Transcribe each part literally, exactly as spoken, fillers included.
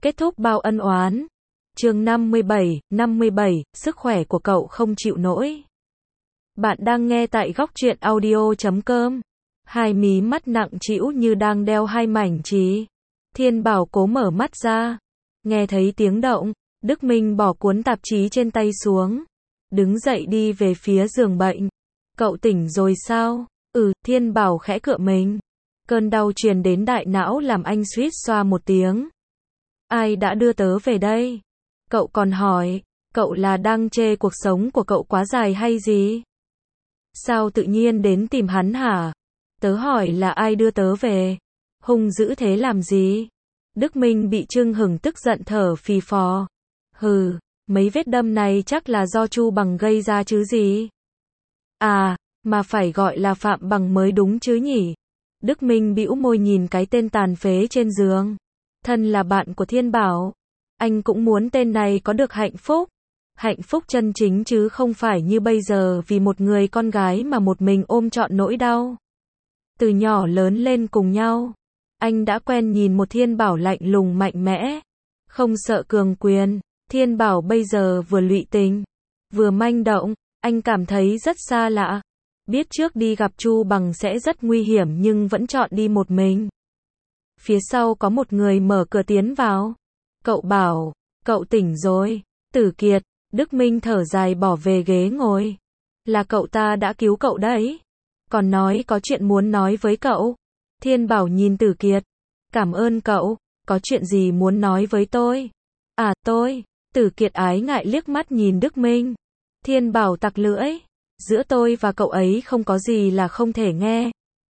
Kết thúc bao ân oán. Chương năm mươi bảy, năm mươi bảy, sức khỏe của cậu không chịu nổi. Bạn đang nghe tại góc truyện audio chấm com. Hai mí mắt nặng trĩu như đang đeo hai mảnh trí. Thiên Bảo cố mở mắt ra. Nghe thấy tiếng động, Đức Minh bỏ cuốn tạp chí trên tay xuống. Đứng dậy đi về phía giường bệnh. Cậu tỉnh rồi sao? Ừ, Thiên Bảo khẽ cựa mình. Cơn đau truyền đến đại não làm anh suýt xoa một tiếng. Ai đã đưa tớ về đây? Cậu còn hỏi, cậu là đang chê cuộc sống của cậu quá dài hay gì? Sao tự nhiên đến tìm hắn hả? Tớ hỏi là ai đưa tớ về? Hung dữ thế làm gì? Đức Minh bị Trương Hừng tức giận thở phì phò. Hừ, mấy vết đâm này chắc là do Chu Bằng gây ra chứ gì? À, mà phải gọi là Phạm Bằng mới đúng chứ nhỉ? Đức Minh bĩu môi nhìn cái tên tàn phế trên giường. Thân là bạn của Thiên Bảo, anh cũng muốn tên này có được hạnh phúc. Hạnh phúc chân chính chứ không phải như bây giờ vì một người con gái mà một mình ôm trọn nỗi đau. Từ nhỏ lớn lên cùng nhau, anh đã quen nhìn một Thiên Bảo lạnh lùng mạnh mẽ, không sợ cường quyền. Thiên Bảo bây giờ vừa lụy tình, vừa manh động, anh cảm thấy rất xa lạ. Biết trước đi gặp Chu Bằng sẽ rất nguy hiểm nhưng vẫn chọn đi một mình. Phía sau có một người mở cửa tiến vào. Cậu Bảo, cậu tỉnh rồi. Tử Kiệt, Đức Minh thở dài bỏ về ghế ngồi. Là cậu ta đã cứu cậu đấy. Còn nói có chuyện muốn nói với cậu. Thiên Bảo nhìn Tử Kiệt. Cảm ơn cậu, có chuyện gì muốn nói với tôi? À tôi, Tử Kiệt ái ngại liếc mắt nhìn Đức Minh. Thiên Bảo tặc lưỡi. Giữa tôi và cậu ấy không có gì là không thể nghe.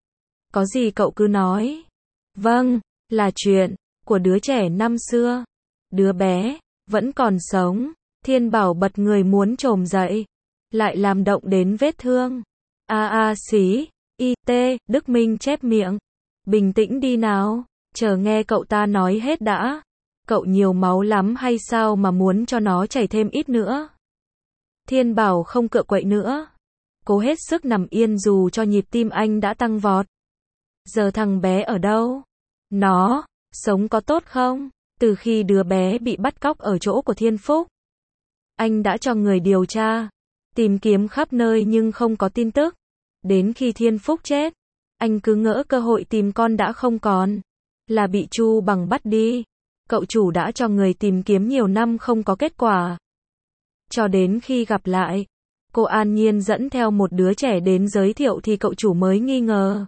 Có gì cậu cứ nói. Vâng, là chuyện của đứa trẻ năm xưa. Đứa bé vẫn còn sống. Thiên Bảo bật người muốn chồm dậy, lại làm động đến vết thương. A a xí, y tê, Đức Minh chép miệng. Bình tĩnh đi nào, chờ nghe cậu ta nói hết đã. Cậu nhiều máu lắm hay sao mà muốn cho nó chảy thêm ít nữa? Thiên Bảo không cựa quậy nữa, cố hết sức nằm yên dù cho nhịp tim anh đã tăng vọt. Giờ thằng bé ở đâu? Nó sống có tốt không? Từ khi đứa bé bị bắt cóc ở chỗ của Thiên Phúc, anh đã cho người điều tra, tìm kiếm khắp nơi nhưng không có tin tức. Đến khi Thiên Phúc chết, anh cứ ngỡ cơ hội tìm con đã không còn, là bị Chu Bằng bắt đi. Cậu chủ đã cho người tìm kiếm nhiều năm không có kết quả. Cho đến khi gặp lại, cô An Nhiên dẫn theo một đứa trẻ đến giới thiệu thì cậu chủ mới nghi ngờ.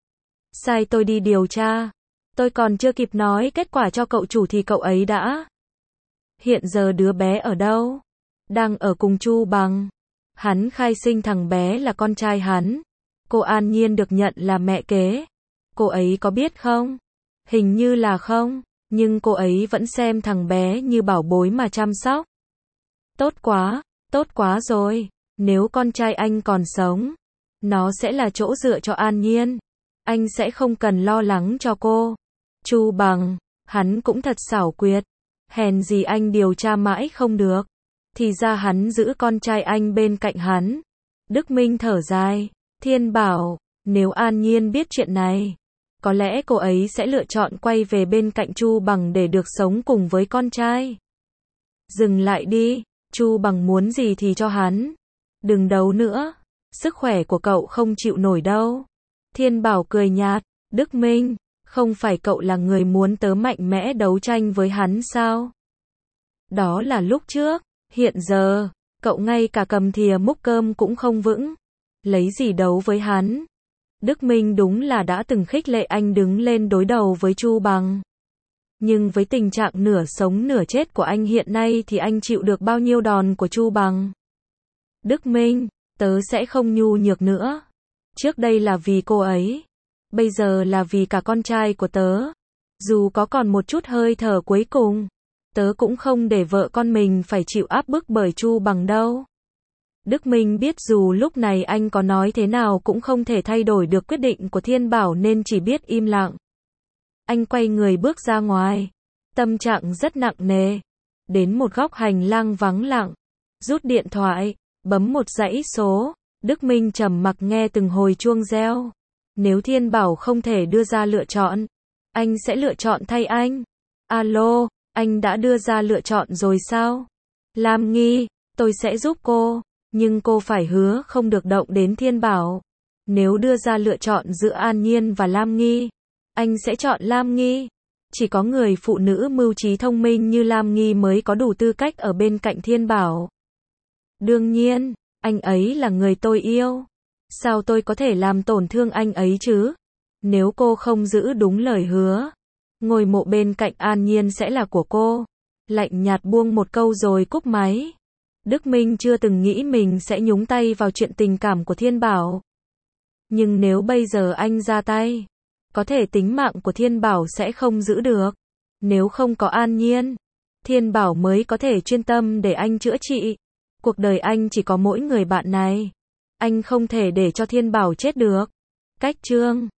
Sai tôi đi điều tra. Tôi còn chưa kịp nói kết quả cho cậu chủ thì cậu ấy đã. Hiện giờ đứa bé ở đâu? Đang ở cùng Chu Bằng. Hắn khai sinh thằng bé là con trai hắn. Cô An Nhiên được nhận là mẹ kế. Cô ấy có biết không? Hình như là không, nhưng cô ấy vẫn xem thằng bé như bảo bối mà chăm sóc. Tốt quá, tốt quá rồi. Nếu con trai anh còn sống, nó sẽ là chỗ dựa cho An Nhiên. Anh sẽ không cần lo lắng cho cô. Chu Bằng, hắn cũng thật xảo quyệt. Hèn gì anh điều tra mãi không được. Thì ra hắn giữ con trai anh bên cạnh hắn. Đức Minh thở dài. Thiên Bảo, nếu An Nhiên biết chuyện này, có lẽ cô ấy sẽ lựa chọn quay về bên cạnh Chu Bằng để được sống cùng với con trai. Dừng lại đi, Chu Bằng muốn gì thì cho hắn. Đừng đấu nữa, sức khỏe của cậu không chịu nổi đâu. Thiên Bảo cười nhạt. Đức Minh, không phải cậu là người muốn tớ mạnh mẽ đấu tranh với hắn sao? Đó là lúc trước, hiện giờ, cậu ngay cả cầm thìa múc cơm cũng không vững. Lấy gì đấu với hắn? Đức Minh đúng là đã từng khích lệ anh đứng lên đối đầu với Chu Bằng. Nhưng với tình trạng nửa sống nửa chết của anh hiện nay thì anh chịu được bao nhiêu đòn của Chu Bằng? Đức Minh, tớ sẽ không nhu nhược nữa. Trước đây là vì cô ấy, bây giờ là vì cả con trai của tớ. Dù có còn một chút hơi thở cuối cùng, tớ cũng không để vợ con mình phải chịu áp bức bởi Chu Bằng đâu. Đức Minh biết dù lúc này anh có nói thế nào cũng không thể thay đổi được quyết định của Thiên Bảo nên chỉ biết im lặng. Anh quay người bước ra ngoài, tâm trạng rất nặng nề. Đến một góc hành lang vắng lặng, rút điện thoại, bấm một dãy số. Đức Minh trầm mặc nghe từng hồi chuông reo. Nếu Thiên Bảo không thể đưa ra lựa chọn, anh sẽ lựa chọn thay anh. Alo, Anh đã đưa ra lựa chọn rồi sao? Lam Nghi, tôi sẽ giúp cô, nhưng cô phải hứa không được động đến Thiên Bảo. Nếu đưa ra lựa chọn giữa An Nhiên và Lam Nghi, anh sẽ chọn Lam Nghi. Chỉ có người phụ nữ mưu trí thông minh như Lam Nghi mới có đủ tư cách ở bên cạnh Thiên Bảo. Đương nhiên, anh ấy là người tôi yêu. Sao tôi có thể làm tổn thương anh ấy chứ? Nếu cô không giữ đúng lời hứa, ngôi mộ bên cạnh An Nhiên sẽ là của cô. Lạnh nhạt buông một câu rồi cúp máy. Đức Minh chưa từng nghĩ mình sẽ nhúng tay vào chuyện tình cảm của Thiên Bảo. Nhưng nếu bây giờ anh ra tay, có thể tính mạng của Thiên Bảo sẽ không giữ được. Nếu không có An Nhiên, Thiên Bảo mới có thể chuyên tâm để anh chữa trị. Cuộc đời anh chỉ có mỗi người bạn này. Anh không thể để cho Thiên Bảo chết được. Cách chương